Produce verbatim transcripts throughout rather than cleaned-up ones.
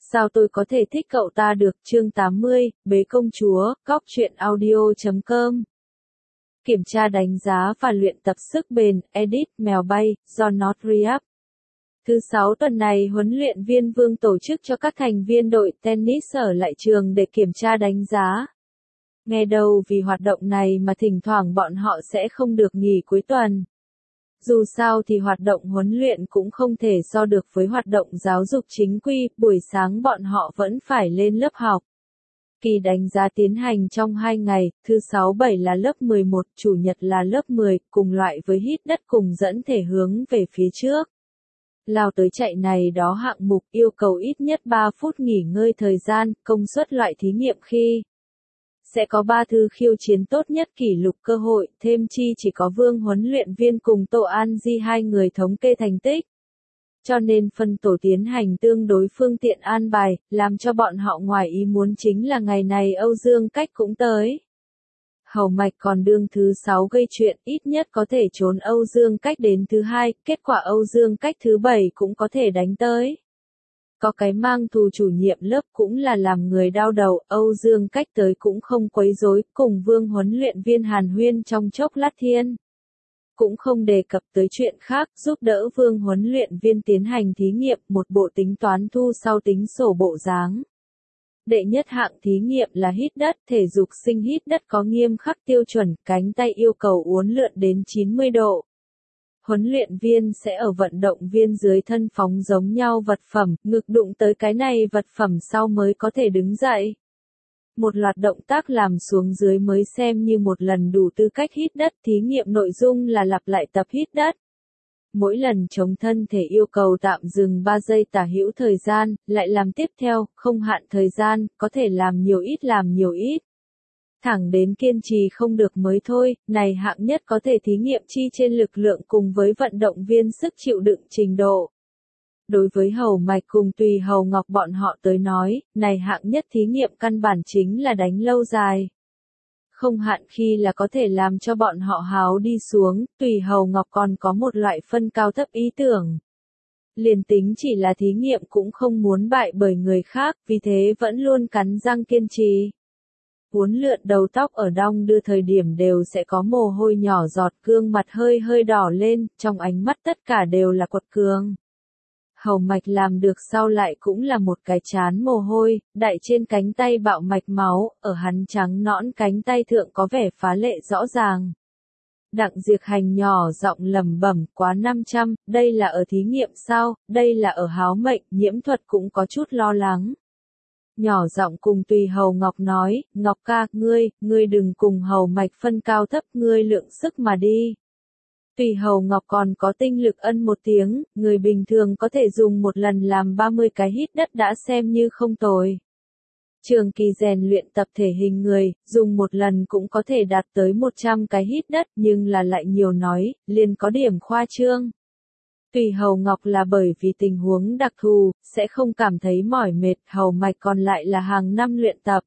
Sao tôi có thể thích cậu ta được? Chương tám mươi, Bế công chúa, Cóc truyện audio chấm com. Kiểm tra đánh giá và luyện tập sức bền, edit, mèo bay, do Notreap. Thứ sáu tuần này huấn luyện viên Vương tổ chức cho các thành viên đội tennis ở lại trường để kiểm tra đánh giá. Nghe đầu vì hoạt động này mà thỉnh thoảng bọn họ sẽ không được nghỉ cuối tuần. Dù sao thì hoạt động huấn luyện cũng không thể so được với hoạt động giáo dục chính quy, buổi sáng bọn họ vẫn phải lên lớp học. Kỳ đánh giá tiến hành trong hai ngày, thứ sáu bảy là lớp mười một, chủ nhật là lớp mười, cùng loại với hít đất cùng dẫn thể hướng về phía trước. Lao tới chạy này đó hạng mục yêu cầu ít nhất ba phút nghỉ ngơi thời gian, công suất loại thí nghiệm khi sẽ có ba thư khiêu chiến tốt nhất kỷ lục cơ hội, thêm chi chỉ có Vương huấn luyện viên cùng Tô An Di hai người thống kê thành tích. Cho nên phân tổ tiến hành tương đối phương tiện an bài, làm cho bọn họ ngoài ý muốn chính là ngày này Âu Dương Cách cũng tới. Hầu Mạch còn đương thứ sáu gây chuyện, ít nhất có thể trốn Âu Dương Cách đến thứ hai, kết quả Âu Dương Cách thứ bảy cũng có thể đánh tới. Có cái mang thù chủ nhiệm lớp cũng là làm người đau đầu, Âu Dương Cách tới cũng không quấy rối, cùng Vương huấn luyện viên hàn huyên trong chốc lát thiên. Cũng không đề cập tới chuyện khác, giúp đỡ Vương huấn luyện viên tiến hành thí nghiệm, một bộ tính toán thu sau tính sổ bộ dáng. Đệ nhất hạng thí nghiệm là hít đất, thể dục sinh hít đất có nghiêm khắc tiêu chuẩn, cánh tay yêu cầu uốn lượn đến chín mươi độ. Huấn luyện viên sẽ ở vận động viên dưới thân phóng giống nhau vật phẩm, ngực đụng tới cái này vật phẩm sau mới có thể đứng dậy. Một loạt động tác làm xuống dưới mới xem như một lần đủ tư cách hít đất, thí nghiệm nội dung là lặp lại tập hít đất. Mỗi lần chống thân thể yêu cầu tạm dừng ba giây tả hữu thời gian, lại làm tiếp theo, không hạn thời gian, có thể làm nhiều ít làm nhiều ít. Thẳng đến kiên trì không được mới thôi, này hạng nhất có thể thí nghiệm chi trên lực lượng cùng với vận động viên sức chịu đựng trình độ. Đối với Hầu Mạch cùng Tùy Hầu Ngọc bọn họ tới nói, này hạng nhất thí nghiệm căn bản chính là đánh lâu dài. Không hạn khi là có thể làm cho bọn họ háo đi xuống, Tùy Hầu Ngọc còn có một loại phân cao thấp ý tưởng. Liền tính chỉ là thí nghiệm cũng không muốn bại bởi người khác, vì thế vẫn luôn cắn răng kiên trì. Uốn lượn đầu tóc ở đong đưa thời điểm đều sẽ có mồ hôi nhỏ giọt, gương mặt hơi hơi đỏ lên, trong ánh mắt tất cả đều là quật cường. Hầu Mạch làm được sau lại cũng là một cái chán mồ hôi, đại trên cánh tay bạo mạch máu, ở hắn trắng nõn cánh tay thượng có vẻ phá lệ rõ ràng. Đặng Diệp Hành nhỏ giọng lẩm bẩm, quá năm trăm, đây là ở thí nghiệm sao, đây là ở háo mệnh, Nhiễm Thuật cũng có chút lo lắng. Nhỏ giọng cùng Tùy Hầu Ngọc nói, Ngọc ca, ngươi, ngươi đừng cùng Hầu Mạch phân cao thấp, ngươi lượng sức mà đi. Tùy Hầu Ngọc còn có tinh lực ân một tiếng, người bình thường có thể dùng một lần làm ba mươi cái hít đất đã xem như không tồi. Trường kỳ rèn luyện tập thể hình người, dùng một lần cũng có thể đạt tới một trăm cái hít đất, nhưng là lại nhiều nói, liền có điểm khoa trương. Tùy Hầu Ngọc là bởi vì tình huống đặc thù, sẽ không cảm thấy mỏi mệt, Hầu Mạch còn lại là hàng năm luyện tập.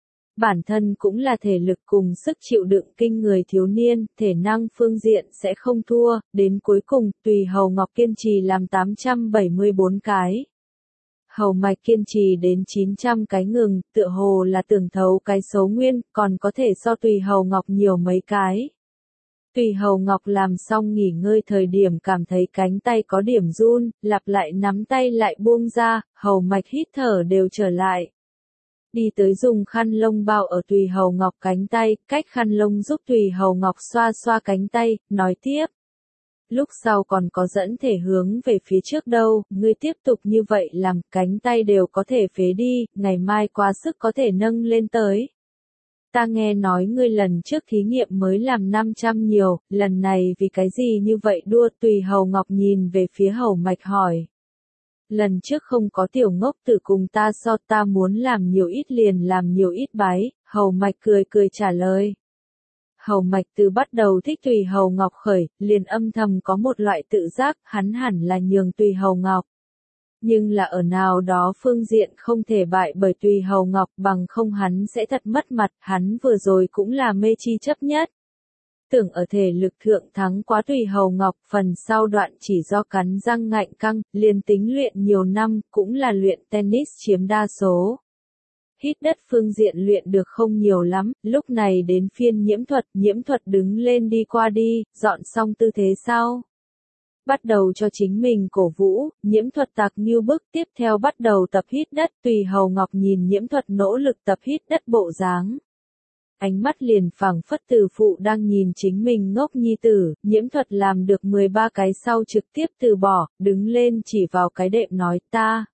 Bản thân cũng là thể lực cùng sức chịu đựng kinh người thiếu niên, thể năng phương diện sẽ không thua, đến cuối cùng, Tùy Hầu Ngọc kiên trì làm tám trăm bảy mươi bốn cái. Hầu Mạch kiên trì đến chín trăm cái ngừng, tựa hồ là tưởng thấu cái số nguyên, còn có thể so Tùy Hầu Ngọc nhiều mấy cái. Tùy Hầu Ngọc làm xong nghỉ ngơi thời điểm cảm thấy cánh tay có điểm run, lặp lại nắm tay lại buông ra, Hầu Mạch hít thở đều trở lại. Đi tới dùng khăn lông bao ở Tùy Hầu Ngọc cánh tay, cách khăn lông giúp Tùy Hầu Ngọc xoa xoa cánh tay, nói tiếp. Lúc sau còn có dẫn thể hướng về phía trước đâu, ngươi tiếp tục như vậy làm, cánh tay đều có thể phế đi, ngày mai quá sức có thể nâng lên tới. Ta nghe nói ngươi lần trước thí nghiệm mới làm năm trăm nhiều, lần này vì cái gì như vậy đua? Tùy Hầu Ngọc nhìn về phía Hầu Mạch hỏi. Lần trước không có tiểu ngốc tử cùng ta so, ta muốn làm nhiều ít liền làm nhiều ít bái, Hầu Mạch cười cười trả lời. Hầu Mạch từ bắt đầu thích Tùy Hầu Ngọc khởi, liền âm thầm có một loại tự giác, hắn hẳn là nhường Tùy Hầu Ngọc. Nhưng là ở nào đó phương diện không thể bại bởi Tùy Hầu Ngọc, bằng không hắn sẽ thật mất mặt, hắn vừa rồi cũng là mê chi chấp nhất. tưởng ở thể lực thượng thắng quá Tùy Hầu Ngọc, phần sau đoạn chỉ do cắn răng ngạnh căng, liền tính luyện nhiều năm, cũng là luyện tennis chiếm đa số. Hít đất phương diện luyện được không nhiều lắm, lúc này đến phiên Nhiễm Thuật, Nhiễm Thuật đứng lên đi qua đi, dọn xong tư thế sau. Bắt đầu cho chính mình cổ vũ, Nhiễm Thuật tạc như bức, tiếp theo bắt đầu tập hít đất, Tùy Hầu Ngọc nhìn Nhiễm Thuật nỗ lực tập hít đất bộ dáng. Ánh mắt liền phảng phất từ phụ đang nhìn chính mình ngốc nhi tử, Nhiễm Thuật làm được mười ba cái sau trực tiếp từ bỏ, đứng lên chỉ vào cái đệm nói ta.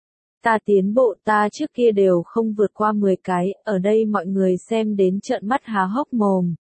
Ta tiến bộ ta trước kia đều không vượt qua mười cái, ở đây mọi người xem đến trợn mắt há hốc mồm.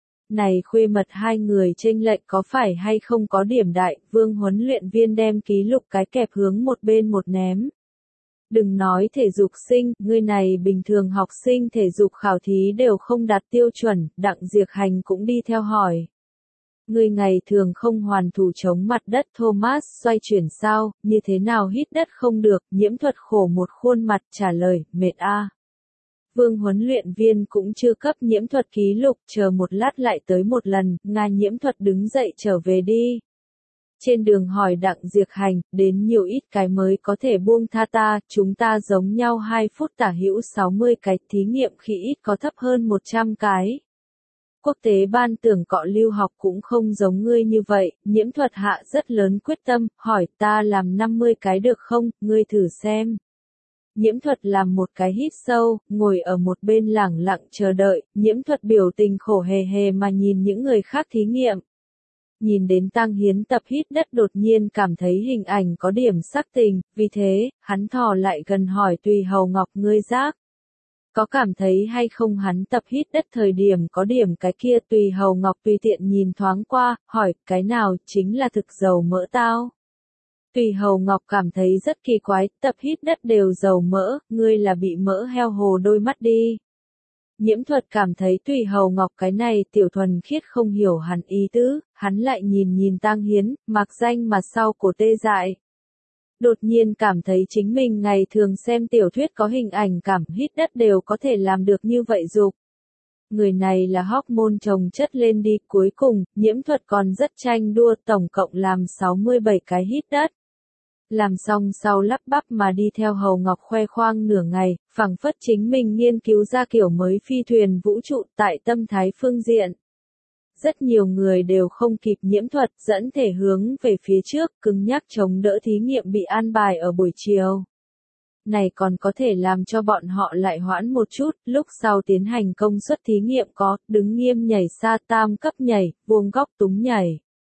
Này khuê mật hai người chênh lệch có phải hay không có điểm đại, Vương huấn luyện viên đem ký lục cái kẹp hướng một bên một ném. Đừng nói thể dục sinh, người này bình thường học sinh thể dục khảo thí đều không đạt tiêu chuẩn, Đặng Diệc Hành cũng đi theo hỏi. Người ngày thường không hoàn thủ chống mặt đất Thomas xoay chuyển sao, như thế nào hít đất không được, Nhiễm Thuật khổ một khuôn mặt trả lời, mệt a. Vương huấn luyện viên cũng chưa cấp Nhiễm Thuật ký lục, chờ một lát lại tới một lần, Nga Nhiễm Thuật đứng dậy trở về đi. Trên đường hỏi Đặng Diệc Hành, đến nhiều ít cái mới có thể buông tha ta, chúng ta giống nhau hai phút tả hữu sáu mươi cái, thí nghiệm khi ít có thấp hơn một trăm cái. Quốc tế ban tưởng cọ lưu học cũng không giống ngươi như vậy, Nhiễm Thuật hạ rất lớn quyết tâm, hỏi ta làm năm mươi cái được không, ngươi thử xem. Nhiễm Thuật làm một cái hít sâu, ngồi ở một bên lẳng lặng chờ đợi, Nhiễm Thuật biểu tình khổ hề hề mà nhìn những người khác thí nghiệm. Nhìn đến Tăng Hiến tập hít đất đột nhiên cảm thấy hình ảnh có điểm sắc tình, vì thế, hắn thò lại gần hỏi Tùy Hầu Ngọc ngươi giác. Có cảm thấy hay không hắn tập hít đất thời điểm có điểm cái kia Tùy Hầu Ngọc tùy tiện nhìn thoáng qua, hỏi, cái nào chính là thực dầu mỡ tao. Tùy Hầu Ngọc cảm thấy rất kỳ quái, tập hít đất đều dầu mỡ, ngươi là bị mỡ heo hồ đôi mắt đi. Nhiễm Thuật cảm thấy Tùy Hầu Ngọc cái này tiểu thuần khiết không hiểu hắn ý tứ, hắn lại nhìn nhìn Tăng Hiến, mặc danh mà sau cổ tê dại. Đột nhiên cảm thấy chính mình ngày thường xem tiểu thuyết có hình ảnh cảm hít đất đều có thể làm được như vậy dục. Người này là hormone chồng chất lên đi, cuối cùng, Nhiễm Thuật còn rất tranh đua, tổng cộng làm sáu mươi bảy cái hít đất. Làm xong sau lắp bắp mà đi theo Hầu Ngọc khoe khoang nửa ngày, phảng phất chính mình nghiên cứu ra kiểu mới phi thuyền vũ trụ tại tâm thái phương diện. Rất nhiều người đều không kịp Nhiễm Thuật, dẫn thể hướng về phía trước, cứng nhắc chống đỡ thí nghiệm bị an bài ở buổi chiều. Này còn có thể làm cho bọn họ lại hoãn một chút, lúc sau tiến hành công suất thí nghiệm có, đứng nghiêm nhảy xa tam cấp nhảy, vuông góc túng nhảy.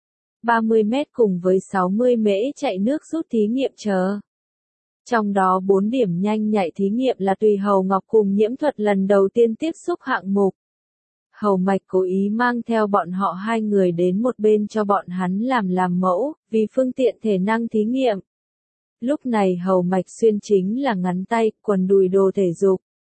ba mươi mét cùng với sáu mươi mễ chạy nước rút thí nghiệm chờ. Trong đó bốn điểm nhanh nhạy thí nghiệm là Tùy Hầu Ngọc cùng Nhiễm Thuật lần đầu tiên tiếp xúc hạng mục. Hầu Mạch cố ý mang theo bọn họ hai người đến một bên cho bọn hắn làm làm mẫu, vì phương tiện thể năng thí nghiệm. Lúc này Hầu Mạch xuyên chính là ngắn tay, quần đùi đồ thể dục.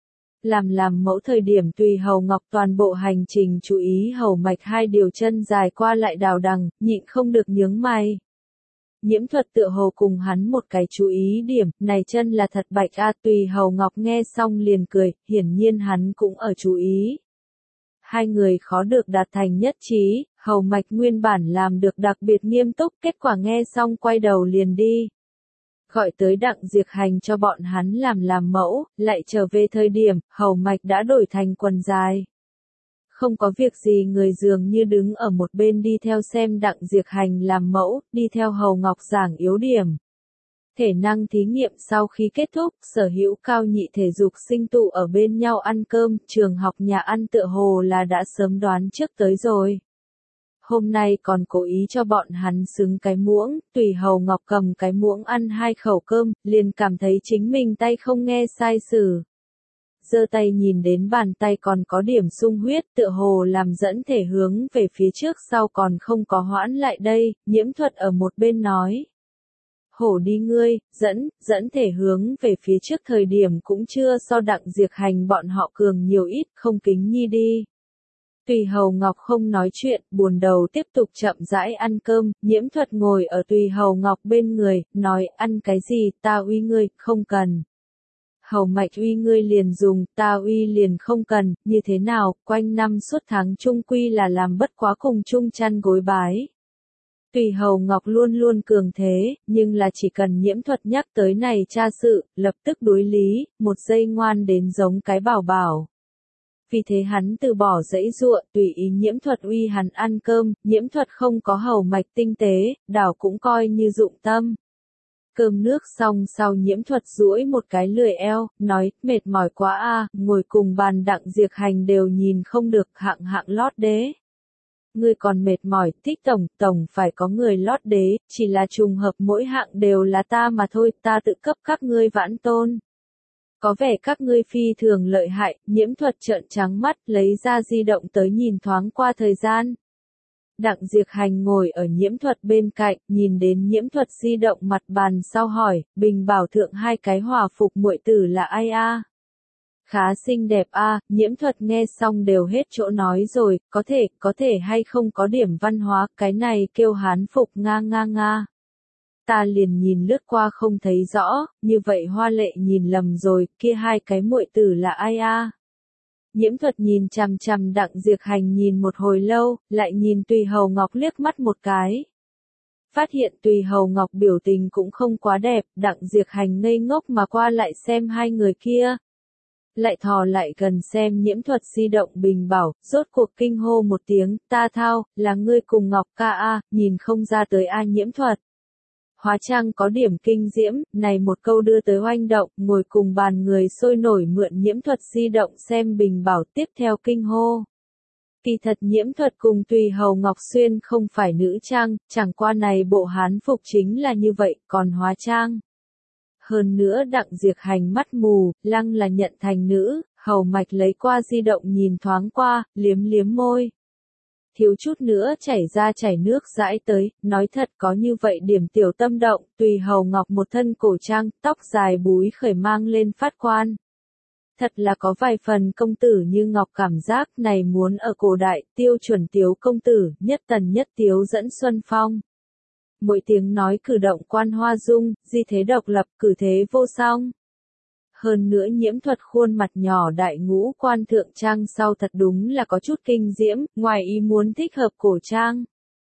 Làm làm mẫu thời điểm Tùy Hầu Ngọc toàn bộ hành trình chú ý Hầu Mạch hai điều chân dài qua lại đào đằng, nhịn không được nhướng mày. Nhiễm Thuật tựa hồ cùng hắn một cái chú ý điểm, này chân là thật bạch a. Tùy Hầu Ngọc nghe xong liền cười, hiển nhiên hắn cũng ở chú ý. Hai người khó được đạt thành nhất trí, Hầu Mạch nguyên bản làm được đặc biệt nghiêm túc, kết quả nghe xong quay đầu liền đi. Gọi tới Đặng Diệc Hành cho bọn hắn làm làm mẫu, lại trở về thời điểm, Hầu Mạch đã đổi thành quần dài. Không có việc gì người dường như đứng ở một bên đi theo xem Đặng Diệc Hành làm mẫu, đi theo Hầu Ngọc giảng yếu điểm. Thể năng thí nghiệm sau khi kết thúc, sở hữu cao nhị thể dục sinh tụ ở bên nhau ăn cơm, trường học nhà ăn tựa hồ là đã sớm đoán trước tới rồi. Hôm nay còn cố ý cho bọn hắn xứng cái muỗng, Tùy Hầu Ngọc cầm cái muỗng ăn hai khẩu cơm, liền cảm thấy chính mình tay không nghe sai sử. Giơ tay nhìn đến bàn tay còn có điểm sung huyết, tựa hồ làm dẫn thể hướng về phía trước sau còn không có hoãn lại đây, Nhiễm Thuật ở một bên nói. Hổ đi ngươi, dẫn, dẫn thể hướng về phía trước thời điểm cũng chưa so Đặng Diệc Hành bọn họ cường nhiều ít, không kính nhi đi. Tùy Hầu Ngọc không nói chuyện, buồn đầu tiếp tục chậm rãi ăn cơm, Nhiễm Thuật ngồi ở Tùy Hầu Ngọc bên người, nói ăn cái gì, ta uy ngươi, không cần. Hầu Mạch uy ngươi liền dùng, ta uy liền không cần, như thế nào, quanh năm suốt tháng chung quy là làm bất quá cùng chung chăn gối bái. Tùy Hầu Ngọc luôn luôn cường thế, nhưng là chỉ cần Nhiễm Thuật nhắc tới này cha sự, lập tức đối lý, một giây ngoan đến giống cái bảo bảo. Vì thế hắn từ bỏ dãy dụa, tùy ý Nhiễm Thuật uy hắn ăn cơm, Nhiễm Thuật không có Hầu Mạch tinh tế, đảo cũng coi như dụng tâm. Cơm nước xong sau Nhiễm Thuật duỗi một cái lười eo, nói, mệt mỏi quá a, ngồi cùng bàn Đặng Diệp Hành đều nhìn không được, hạng hạng lót đế. Ngươi còn mệt mỏi, Thích tổng, tổng phải có người lót đế, chỉ là trùng hợp mỗi hạng đều là ta mà thôi, ta tự cấp các ngươi vãn tôn. Có vẻ các ngươi phi thường lợi hại, Nhiễm Thuật trợn trắng mắt, lấy ra di động tới nhìn thoáng qua thời gian. Đặng Diệp Hành ngồi ở Nhiễm Thuật bên cạnh, nhìn đến Nhiễm Thuật di động mặt bàn sau hỏi, Bình Bảo thượng hai cái hòa phục muội tử là ai a? Khá xinh đẹp a, Nhiễm Thuật nghe xong đều hết chỗ nói rồi, có thể, có thể hay không có điểm văn hóa, cái này kêu hán phục nga nga nga. Ta liền nhìn lướt qua không thấy rõ, như vậy Hoa Lệ nhìn lầm rồi, kia hai cái muội tử là ai a? Nhiễm Thuật nhìn chằm chằm Đặng Diệp Hành nhìn một hồi lâu, lại nhìn Tùy Hầu Ngọc liếc mắt một cái. Phát hiện Tùy Hầu Ngọc biểu tình cũng không quá đẹp, Đặng Diệp Hành ngây ngốc mà qua lại xem hai người kia. Lại thò lại gần xem Nhiễm Thuật di động Bình Bảo, rốt cuộc kinh hô một tiếng, ta thao, là ngươi cùng Ngọc ca a, nhìn không ra tới a Nhiễm Thuật. Hóa trang có điểm kinh diễm, này một câu đưa tới oanh động, ngồi cùng bàn người sôi nổi mượn Nhiễm Thuật di động xem Bình Bảo tiếp theo kinh hô. Kỳ thật Nhiễm Thuật cùng Tùy Hầu Ngọc Xuyên không phải nữ trang, chẳng qua này bộ hán phục chính là như vậy, còn hóa trang. Hơn nữa Đặng Diệp Hành mắt mù, lăng là nhận thành nữ, Hầu Mạch lấy qua di động nhìn thoáng qua, liếm liếm môi. Thiếu chút nữa chảy ra chảy nước dãi tới, nói thật có như vậy điểm tiểu tâm động, Tùy Hầu Ngọc một thân cổ trang, tóc dài búi khởi mang lên phát quan. Thật là có vài phần công tử như Ngọc cảm giác này muốn ở cổ đại, tiêu chuẩn tiếu công tử, nhất tần nhất tiếu dẫn xuân phong. Mỗi tiếng nói cử động quan hoa dung, di thế độc lập, cử thế vô song. Hơn nữa Nhiễm Thuật khuôn mặt nhỏ đại ngũ quan thượng trang sau thật đúng là có chút kinh diễm, ngoài ý muốn thích hợp cổ trang.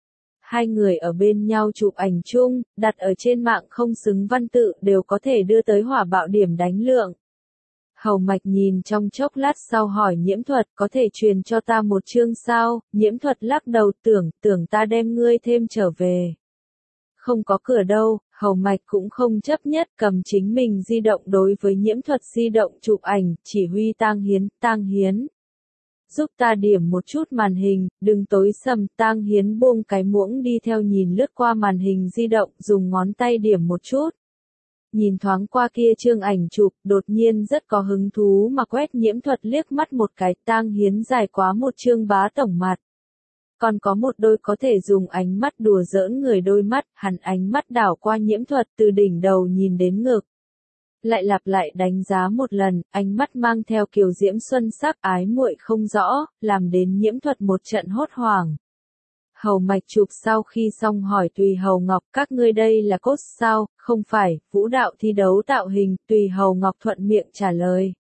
Hai người ở bên nhau chụp ảnh chung, đặt ở trên mạng không xứng văn tự đều có thể đưa tới hỏa bạo điểm đánh lượng. Hầu Mạch nhìn trong chốc lát sau hỏi Nhiễm Thuật có thể truyền cho ta một chương sao, Nhiễm Thuật lắc đầu tưởng, tưởng ta đem ngươi thêm trở về. Không có cửa đâu, Hầu Mạch cũng không chấp nhất cầm chính mình di động đối với Nhiễm Thuật di động chụp ảnh, chỉ huy Tang Hiến, Tang Hiến. Giúp ta điểm một chút màn hình, đừng tối sầm, Tang Hiến buông cái muỗng đi theo nhìn lướt qua màn hình di động, dùng ngón tay điểm một chút. Nhìn thoáng qua kia chương ảnh chụp, đột nhiên rất có hứng thú mà quét Nhiễm Thuật liếc mắt một cái, Tang Hiến dài quá một chương bá tổng mặt. Còn có một đôi có thể dùng ánh mắt đùa giỡn người đôi mắt, hắn ánh mắt đảo qua Nhiễm Thuật từ đỉnh đầu nhìn đến ngực. Lại lặp lại đánh giá một lần, ánh mắt mang theo kiều diễm xuân sắc ái muội không rõ, làm đến Nhiễm Thuật một trận hốt hoảng. Hầu Mạch chụp sau khi xong hỏi Tùy Hầu Ngọc các ngươi đây là cốt sao, không phải, vũ đạo thi đấu tạo hình, Tùy Hầu Ngọc thuận miệng trả lời.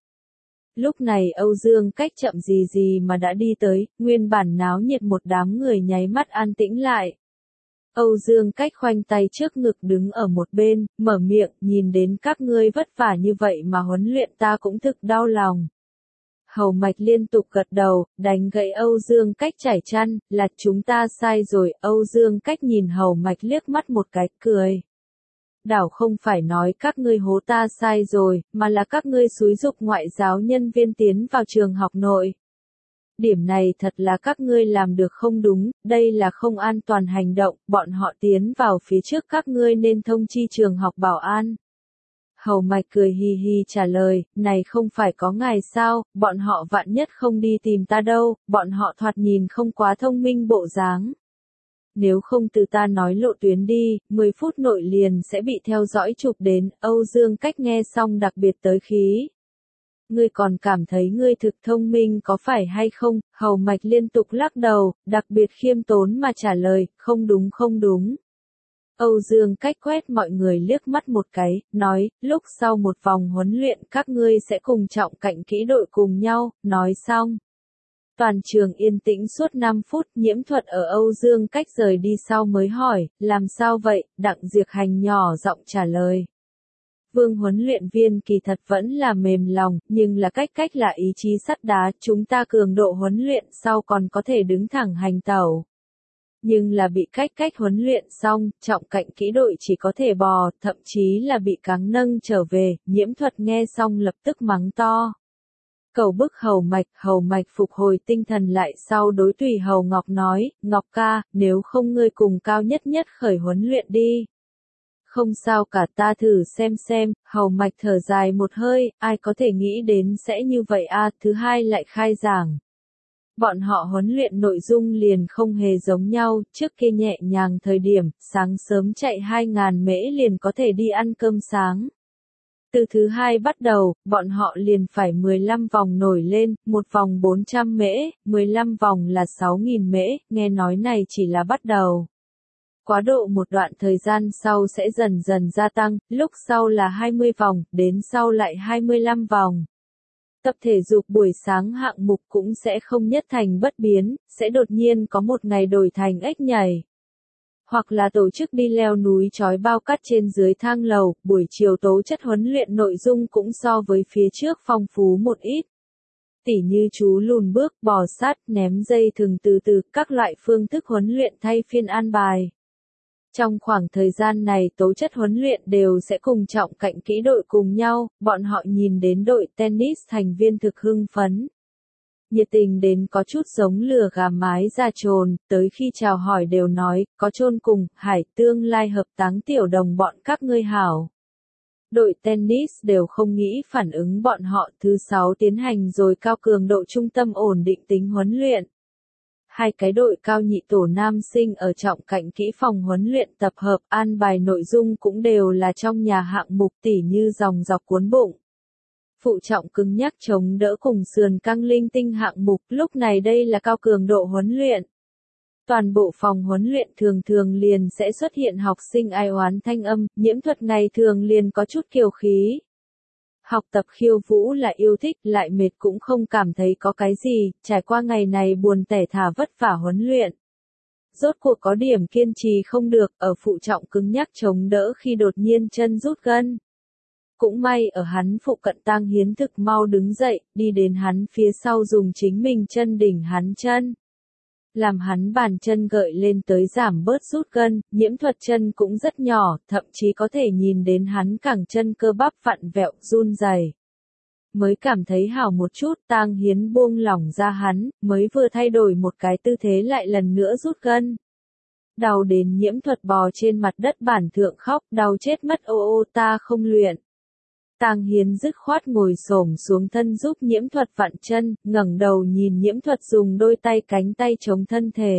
Lúc này Âu Dương Cách chậm gì gì mà đã đi tới, nguyên bản náo nhiệt một đám người nháy mắt an tĩnh lại. Âu Dương Cách khoanh tay trước ngực đứng ở một bên, mở miệng, nhìn đến các ngươi vất vả như vậy mà huấn luyện ta cũng thực đau lòng. Hầu Mạch liên tục gật đầu, đánh gãy Âu Dương Cách trải chăn, là chúng ta sai rồi, Âu Dương Cách nhìn Hầu Mạch liếc mắt một cái, cười. Đảo không phải nói các ngươi hố ta sai rồi, mà là các ngươi xúi giục ngoại giáo nhân viên tiến vào trường học nội. Điểm này thật là các ngươi làm được không đúng, đây là không an toàn hành động, bọn họ tiến vào phía trước các ngươi nên thông chi trường học bảo an. Hầu Mạch cười hì hì trả lời, này không phải có ngài sao, bọn họ vạn nhất không đi tìm ta đâu, bọn họ thoạt nhìn không quá thông minh bộ dáng. Nếu không từ ta nói lộ tuyến đi, mười phút nội liền sẽ bị theo dõi chụp đến, Âu Dương Cách nghe xong đặc biệt tới khí. Ngươi còn cảm thấy ngươi thực thông minh có phải hay không, Hầu Mạch liên tục lắc đầu, đặc biệt khiêm tốn mà trả lời, không đúng không đúng. Âu Dương Cách quét mọi người liếc mắt một cái, nói, lúc sau một vòng huấn luyện các ngươi sẽ cùng Trọng Cạnh kỹ đội cùng nhau, nói xong. Toàn trường yên tĩnh suốt năm phút, Nhiễm Thuật ở Âu Dương Cách rời đi sau mới hỏi, làm sao vậy, Đặng Diệc Hành nhỏ giọng trả lời. Vương huấn luyện viên kỳ thật vẫn là mềm lòng, nhưng là Cách Cách là ý chí sắt đá, chúng ta cường độ huấn luyện sau còn có thể đứng thẳng hành tẩu. Nhưng là bị Cách Cách huấn luyện xong, Trọng Cạnh kỹ đội chỉ có thể bò, thậm chí là bị cáng nâng trở về, Nhiễm Thuật nghe xong lập tức mắng to. Cầu bức Hầu Mạch, Hầu Mạch phục hồi tinh thần lại sau đối Tùy Hầu Ngọc nói, Ngọc ca, nếu không ngươi cùng Cao Nhất Nhất khởi huấn luyện đi. Không sao cả, ta thử xem xem, Hầu Mạch thở dài một hơi, ai có thể nghĩ đến sẽ như vậy a. Thứ hai lại khai giảng. Bọn họ huấn luyện nội dung liền không hề giống nhau, trước kia nhẹ nhàng thời điểm, sáng sớm chạy hai ngàn mễ liền có thể đi ăn cơm sáng. Từ thứ hai bắt đầu, bọn họ liền phải mười lăm vòng nổi lên, một vòng bốn trăm mễ, mười lăm vòng là sáu nghìn mễ, nghe nói này chỉ là bắt đầu. Quá độ một đoạn thời gian sau sẽ dần dần gia tăng, lúc sau là hai mươi vòng, đến sau lại hai mươi lăm vòng. Tập thể dục buổi sáng hạng mục cũng sẽ không nhất thành bất biến, sẽ đột nhiên có một ngày đổi thành ếch nhảy. Hoặc là tổ chức đi leo núi trói bao cát trên dưới thang lầu, buổi chiều tố chất huấn luyện nội dung cũng so với phía trước phong phú một ít. Tỉ như chú lùn bước, bò sát, ném dây thừng từ từ, các loại phương thức huấn luyện thay phiên an bài. Trong khoảng thời gian này tố chất huấn luyện đều sẽ cùng Trọng Cạnh kỹ đội cùng nhau, bọn họ nhìn đến đội tennis thành viên thực hưng phấn. Nhiệt tình đến có chút giống lừa gà mái ra trồn, tới khi chào hỏi đều nói, có chôn cùng, hải tương lai hợp táng tiểu đồng bọn các ngươi hảo. Đội tennis đều không nghĩ phản ứng bọn họ, thứ sáu tiến hành rồi cao cường độ trung tâm ổn định tính huấn luyện. Hai cái đội cao nhị tổ nam sinh ở Trọng Cạnh kỹ phòng huấn luyện tập hợp, an bài nội dung cũng đều là trong nhà hạng mục tỉ như dòng dọc cuốn bụng. Phụ trọng cứng nhắc chống đỡ cùng sườn căng linh tinh hạng mục, lúc này đây là cao cường độ huấn luyện. Toàn bộ phòng huấn luyện thường thường liền sẽ xuất hiện học sinh ai oán thanh âm, Nhiễm Thuật ngày thường liền có chút kiều khí. Học tập khiêu vũ là yêu thích, lại mệt cũng không cảm thấy có cái gì, trải qua ngày này buồn tẻ thả vất vả huấn luyện. Rốt cuộc có điểm kiên trì không được, ở phụ trọng cứng nhắc chống đỡ khi đột nhiên chân rút gân. Cũng may ở hắn phụ cận Tang Hiến thực mau đứng dậy, đi đến hắn phía sau dùng chính mình chân đỉnh hắn chân. Làm hắn bàn chân gợi lên tới giảm bớt rút gân, Nhiễm Thuật chân cũng rất nhỏ, thậm chí có thể nhìn đến hắn cẳng chân cơ bắp vặn vẹo, run rẩy. Mới cảm thấy hảo một chút, Tang Hiến buông lỏng ra hắn, mới vừa thay đổi một cái tư thế lại lần nữa rút gân. Đau đến Nhiễm Thuật bò trên mặt đất bản thượng khóc, đau chết mất, ô ô ta không luyện. Tang Hiến dứt khoát ngồi xổm xuống thân giúp Nhiễm Thuật vặn chân, ngẩng đầu nhìn Nhiễm Thuật dùng đôi tay cánh tay chống thân thể.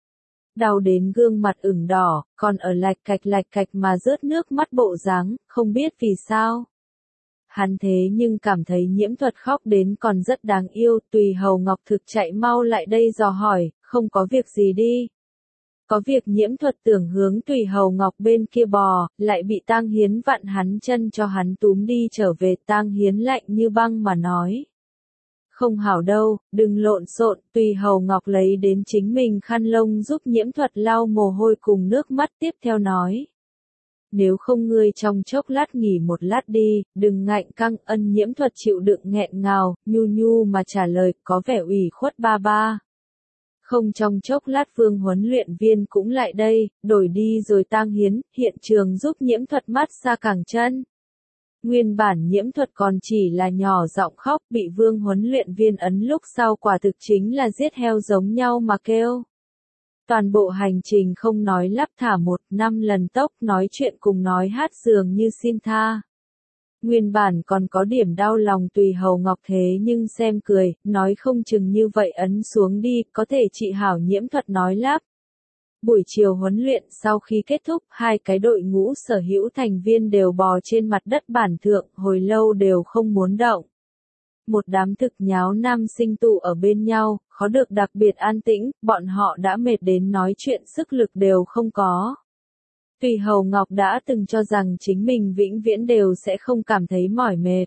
Đau đến gương mặt ửng đỏ, còn ở lạch cạch lạch cạch mà rớt nước mắt bộ dáng, không biết vì sao. Hắn thế nhưng cảm thấy Nhiễm Thuật khóc đến còn rất đáng yêu, Tùy Hầu Ngọc thực chạy mau lại đây dò hỏi, không có việc gì đi. Có việc. Nhiễm Thuật tưởng hướng Tùy Hầu Ngọc bên kia bò, lại bị Tang Hiến vặn hắn chân cho hắn túm đi trở về. Tang Hiến lạnh như băng mà nói. Không hảo đâu, đừng lộn xộn. Tùy Hầu Ngọc lấy đến chính mình khăn lông giúp Nhiễm Thuật lau mồ hôi cùng nước mắt, tiếp theo nói. Nếu không ngươi trong chốc lát nghỉ một lát đi, đừng ngạnh căng. Ân. Nhiễm Thuật chịu đựng nghẹn ngào, nhu nhu mà trả lời, có vẻ ủy khuất ba ba. Không trong chốc lát Vương huấn luyện viên cũng lại đây, đổi đi rồi Tang Hiến, hiện trường giúp Nhiễm Thuật mát xa cẳng chân. Nguyên bản Nhiễm Thuật còn chỉ là nhỏ giọng khóc, bị Vương huấn luyện viên ấn lúc sau quả thực chính là giết heo giống nhau mà kêu. Toàn bộ hành trình không nói lắp thả một năm lần tốc, nói chuyện cùng nói hát dường như xin tha. Nguyên bản còn có điểm đau lòng Tùy Hầu Ngọc thế nhưng xem cười, nói không chừng như vậy ấn xuống đi, có thể trị hảo Nhiễm Thuật nói lắp. Buổi chiều huấn luyện sau khi kết thúc, hai cái đội ngũ sở hữu thành viên đều bò trên mặt đất bản thượng, hồi lâu đều không muốn động. Một đám thực nháo nam sinh tụ ở bên nhau, khó được đặc biệt an tĩnh, bọn họ đã mệt đến nói chuyện sức lực đều không có. Tùy Hầu Ngọc đã từng cho rằng chính mình vĩnh viễn đều sẽ không cảm thấy mỏi mệt.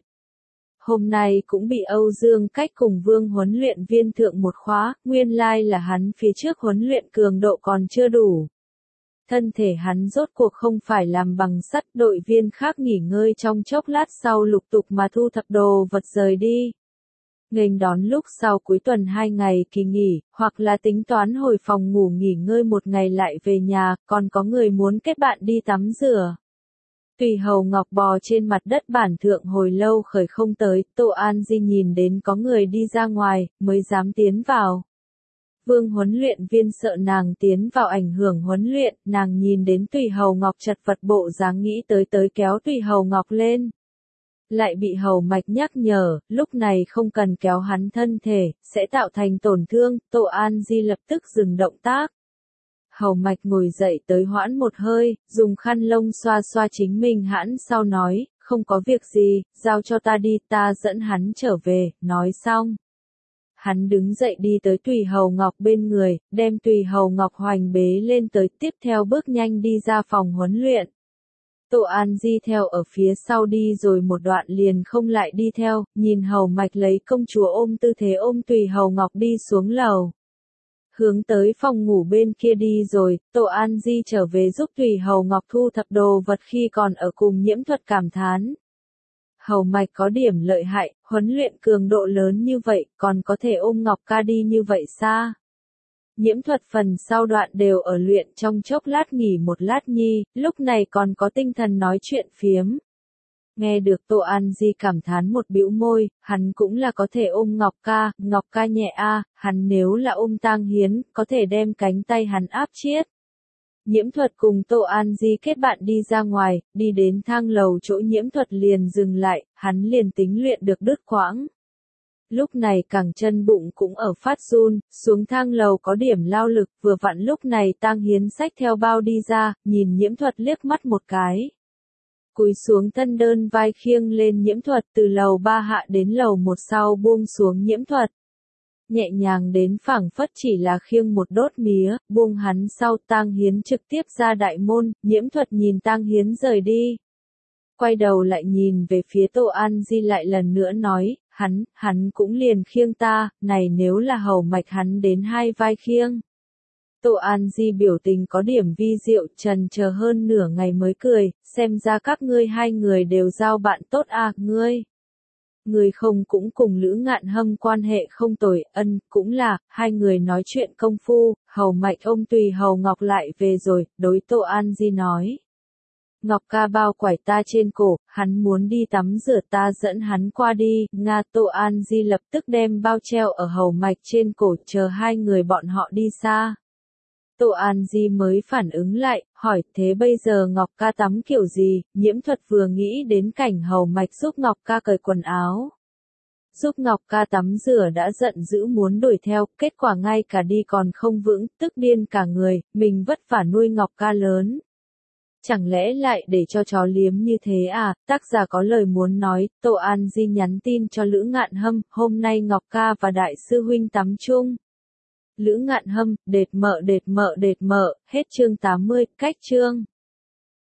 Hôm nay cũng bị Âu Dương Cách cùng Vương huấn luyện viên thượng một khóa, nguyên lai là hắn phía trước huấn luyện cường độ còn chưa đủ. Thân thể hắn rốt cuộc không phải làm bằng sắt, đội viên khác nghỉ ngơi trong chốc lát sau lục tục mà thu thập đồ vật rời đi. Nghênh đón lúc sau cuối tuần hai ngày kỳ nghỉ, hoặc là tính toán hồi phòng ngủ nghỉ ngơi một ngày lại về nhà, còn có người muốn kết bạn đi tắm rửa. Tùy Hầu Ngọc bò trên mặt đất bản thượng hồi lâu khởi không tới, Tô An Di nhìn đến có người đi ra ngoài, mới dám tiến vào. Vương huấn luyện viên sợ nàng tiến vào ảnh hưởng huấn luyện, nàng nhìn đến Tùy Hầu Ngọc chật vật bộ dáng nghĩ tới tới kéo Tùy Hầu Ngọc lên. Lại bị Hầu Mạch nhắc nhở, lúc này không cần kéo hắn thân thể, sẽ tạo thành tổn thương, Tô An Di lập tức dừng động tác. Hầu Mạch ngồi dậy tới hoãn một hơi, dùng khăn lông xoa xoa chính mình hãn sau nói, không có việc gì, giao cho ta đi, ta dẫn hắn trở về, nói xong. Hắn đứng dậy đi tới Tùy Hầu Ngọc bên người, đem Tùy Hầu Ngọc hoành bế lên tới, tiếp theo bước nhanh đi ra phòng huấn luyện. Tô An Di theo ở phía sau đi rồi một đoạn liền không lại đi theo, nhìn Hầu Mạch lấy công chúa ôm tư thế ôm Tùy Hầu Ngọc đi xuống lầu. Hướng tới phòng ngủ bên kia đi rồi, Tô An Di trở về giúp Tùy Hầu Ngọc thu thập đồ vật khi còn ở cùng Nhiễm Thuật cảm thán. Hầu Mạch có điểm lợi hại, huấn luyện cường độ lớn như vậy, còn có thể ôm Ngọc ca đi như vậy xa. Nhiễm Thuật phần sau đoạn đều ở luyện trong chốc lát nghỉ một lát nhi, lúc này còn có tinh thần nói chuyện phiếm. Nghe được Tô An Di cảm thán một bĩu môi, hắn cũng là có thể ôm Ngọc ca, Ngọc ca nhẹ a, hắn nếu là ôm Tang Hiến, có thể đem cánh tay hắn áp chiết. Nhiễm Thuật cùng Tô An Di kết bạn đi ra ngoài, đi đến thang lầu chỗ Nhiễm Thuật liền dừng lại, hắn liền tính luyện được đứt quãng. Lúc này cẳng chân bụng cũng ở phát run, xuống thang lầu có điểm lao lực, vừa vặn lúc này Tang Hiến xách theo bao đi ra, nhìn Nhiễm Thuật liếc mắt một cái. Cúi xuống thân đơn vai khiêng lên Nhiễm Thuật từ lầu ba hạ đến lầu một sau buông xuống Nhiễm Thuật. Nhẹ nhàng đến phảng phất chỉ là khiêng một đốt mía, buông hắn sau Tang Hiến trực tiếp ra đại môn, Nhiễm Thuật nhìn Tang Hiến rời đi. Quay đầu lại nhìn về phía Tô An Di lại lần nữa nói, hắn, hắn cũng liền khiêng ta, này nếu là Hầu Mạch hắn đến hai vai khiêng. Tô An Di biểu tình có điểm vi diệu, trần chờ hơn nửa ngày mới cười, xem ra các ngươi hai người đều giao bạn tốt à, ngươi. Người không cũng cùng Lữ Ngạn Hâm quan hệ không tồi, ân, cũng là, hai người nói chuyện công phu, Hầu Mạch ôm Tùy Hầu Ngọc lại về rồi, đối Tô An Di nói. Ngọc ca bao quải ta trên cổ, hắn muốn đi tắm rửa ta dẫn hắn qua đi, Nga Tô An Di lập tức đem bao treo ở Hầu Mạch trên cổ chờ hai người bọn họ đi xa. Tô An Di mới phản ứng lại, hỏi thế bây giờ Ngọc ca tắm kiểu gì, Nhiễm Thuật vừa nghĩ đến cảnh Hầu Mạch giúp Ngọc ca cởi quần áo. Giúp Ngọc ca tắm rửa đã giận dữ muốn đuổi theo, kết quả ngay cả đi còn không vững, tức điên cả người, mình vất vả nuôi Ngọc ca lớn. Chẳng lẽ lại để cho chó liếm như thế à, tác giả có lời muốn nói, Tô An Di nhắn tin cho Lữ Ngạn Hâm, hôm nay Ngọc ca và Đại sư huynh tắm chung. Lữ Ngạn Hâm, đệt mợ đệt mợ đệt mợ, hết chương tám mươi, cách chương.